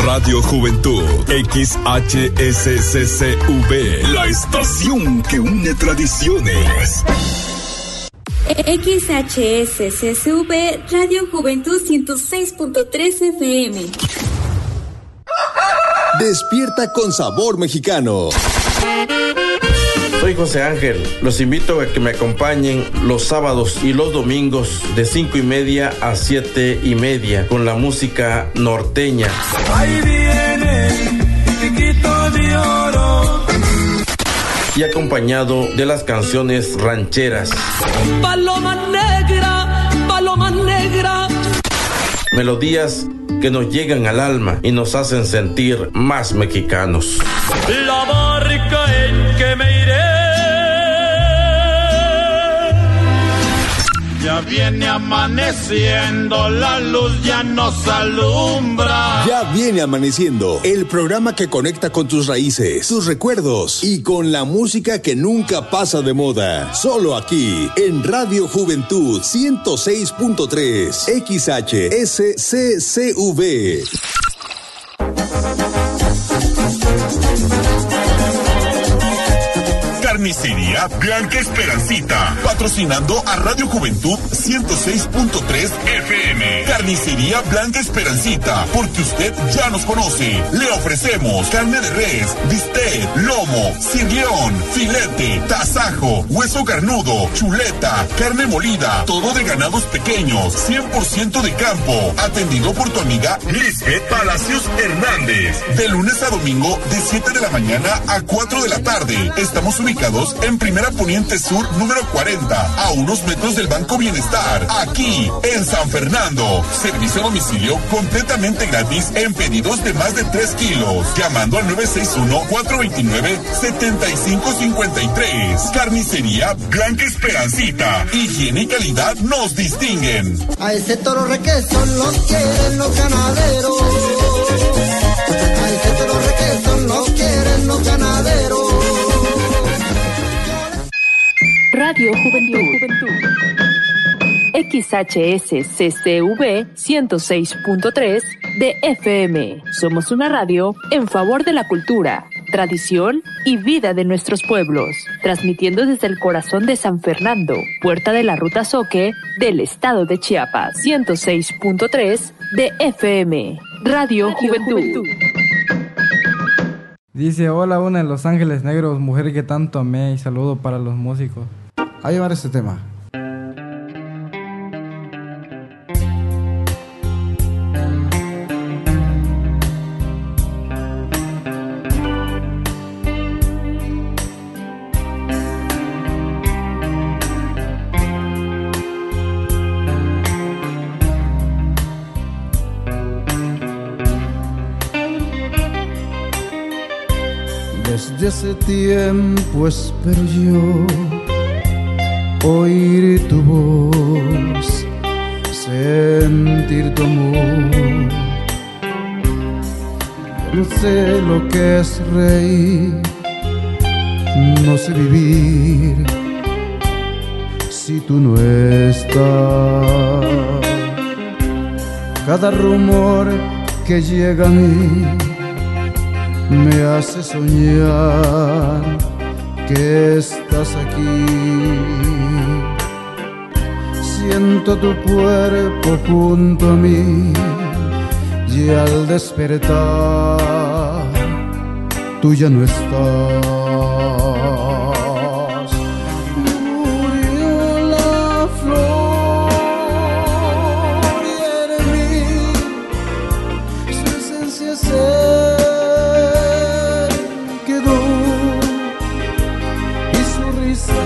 Radio Juventud, XHSCCV, la estación que une tradiciones. XHSCCV, Radio Juventud 106.3 FM. Despierta con sabor mexicano. Soy José Ángel. Los invito a que me acompañen los sábados y los domingos de 5:30 a 7:30 con la música norteña. Ahí viene, chiquito de oro. Y acompañado de las canciones rancheras. Paloma negra. Melodías que nos llegan al alma y nos hacen sentir más mexicanos. La barca en que me iré. Ya viene amaneciendo, la luz ya nos alumbra. Ya viene amaneciendo, el programa que conecta con tus raíces, tus recuerdos y con la música que nunca pasa de moda. Solo aquí, en Radio Juventud 106.3 XHSCCV. Carnicería Blanca Esperancita, patrocinando a Radio Juventud 106.3 FM. Carnicería Blanca Esperancita, porque usted ya nos conoce. Le ofrecemos carne de res, bistec, lomo, sirloin, filete, tasajo, hueso carnudo, chuleta, carne molida, todo de ganados pequeños, 100% de campo. Atendido por tu amiga Lisbeth Palacios Hernández. De lunes a domingo, de 7 de la mañana a 4 de la tarde. Estamos ubicados en Primera Poniente Sur, número 40, a unos metros del Banco Bienestar, aquí en San Fernando. Servicio a domicilio completamente gratis en pedidos de más de 3 kilos, llamando al 961-429-7553. Carnicería Blanca Esperancita. Higiene y calidad nos distinguen. A ese toro requesón lo quieren los ganaderos. A ese toro requesón lo quieren los ganaderos. Radio Juventud. XHSCCV 106.3 de FM. Somos una radio en favor de la cultura, tradición y vida de nuestros pueblos, transmitiendo desde el corazón de San Fernando, puerta de la Ruta Zoque del estado de Chiapas. 106.3 de FM. Radio Juventud. Dice: hola, una de Los Ángeles Negros, mujer que tanto amé, y saludo para los músicos. A llevar este tema. Desde hace tiempo espero yo oír tu voz, sentir tu amor. No sé lo que es reír, no sé vivir si tú no estás. Cada rumor que llega a mí me hace soñar que estás aquí. Siento tu cuerpo junto a mí y al despertar tú ya no estás. Murió la flor y en mí su esencia se quedó y su risa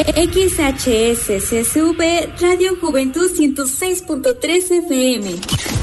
XHSCSV Radio Juventud 106.3 FM.